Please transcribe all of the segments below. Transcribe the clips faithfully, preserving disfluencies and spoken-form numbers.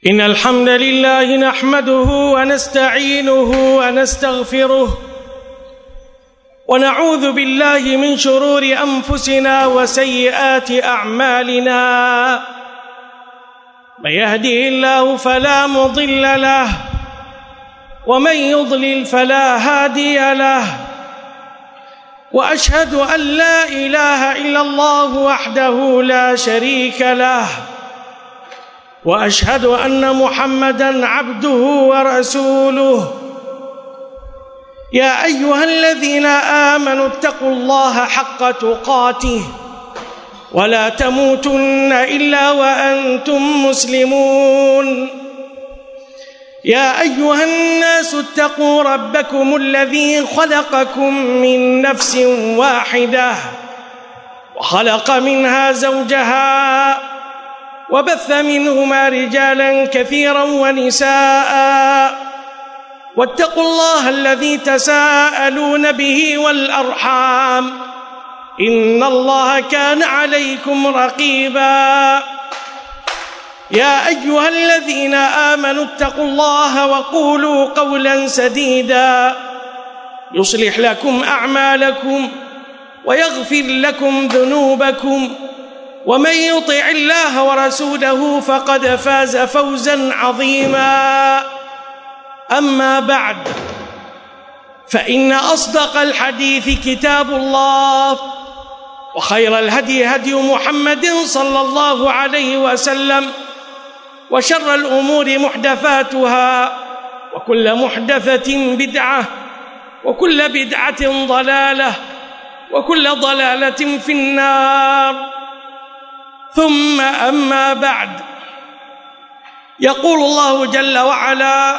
إن الحمد لله نحمده ونستعينه ونستغفره ونعوذ بالله من شرور أنفسنا وسيئات أعمالنا. من يهده الله فلا مضل له ومن يضلل فلا هادي له، وأشهد أن لا إله إلا الله وحده لا شريك له، وأشهد أن محمدًا عبده ورسوله. يا أيها الذين آمنوا اتقوا الله حق تقاته ولا تموتن إلا وأنتم مسلمون. يا أيها الناس اتقوا ربكم الذي خلقكم من نفس واحدة وخلق منها زوجها وبث منهما رجالا كثيرا ونساء، واتقوا الله الذي تساءلون به والأرحام إن الله كان عليكم رقيبا. يا أيها الذين آمنوا اتقوا الله وقولوا قولا سديدا يصلح لكم أعمالكم ويغفر لكم ذنوبكم، ومن يطع الله ورسوله فقد فاز فوزا عظيما. أما بعد، فإن أصدق الحديث كتاب الله، وخير الهدي هدي محمد صلى الله عليه وسلم، وشر الأمور محدثاتها، وكل محدثة بدعة، وكل بدعة ضلالة، وكل ضلالة في النار. ثم أما بعد، يقول الله جل وعلا: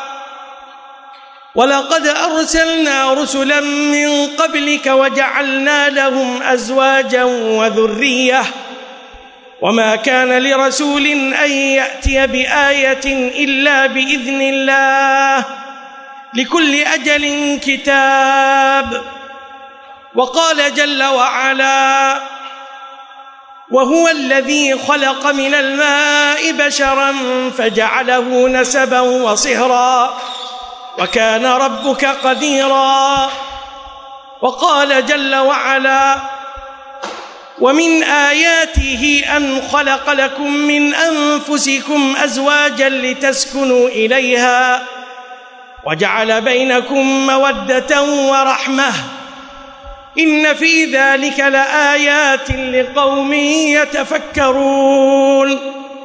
ولقد أرسلنا رسلا من قبلك وجعلنا لهم أزواجا وذرية وما كان لرسول أن يأتي بآية إلا بإذن الله لكل أجل كتاب. وقال جل وعلا: وهو الذي خلق من الماء بشرا فجعله نسبا وصهرا وكان ربك قديرا. وقال جل وعلا: ومن آياته أن خلق لكم من أنفسكم أزواجا لتسكنوا إليها وجعل بينكم مودة ورحمة إن في ذلك لآيات لقوم يتفكرون.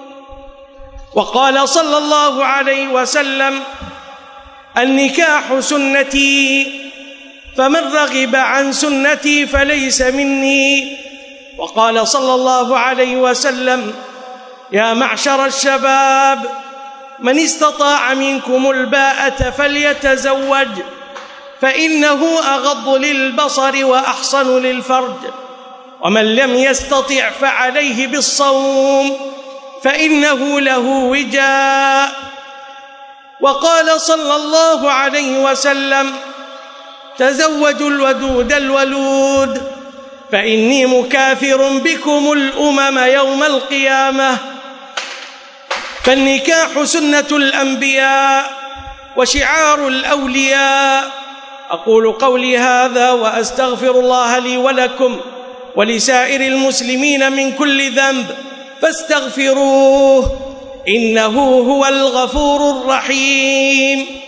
وقال صلى الله عليه وسلم: النكاح سنتي فمن رغب عن سنتي فليس مني. وقال صلى الله عليه وسلم: يا معشر الشباب من استطاع منكم الباءة فليتزوج فإنه أغض للبصر وأحصن للفرج، ومن لم يستطع فعليه بالصوم فإنه له وجاء. وقال صلى الله عليه وسلم: تزوجوا الودود الولود فإني مكاثر بكم الأمم يوم القيامة. فالنكاح سنة الأنبياء وشعار الأولياء. أقول قولي هذا وأستغفر الله لي ولكم ولسائر المسلمين من كل ذنب فاستغفروه إنه هو الغفور الرحيم.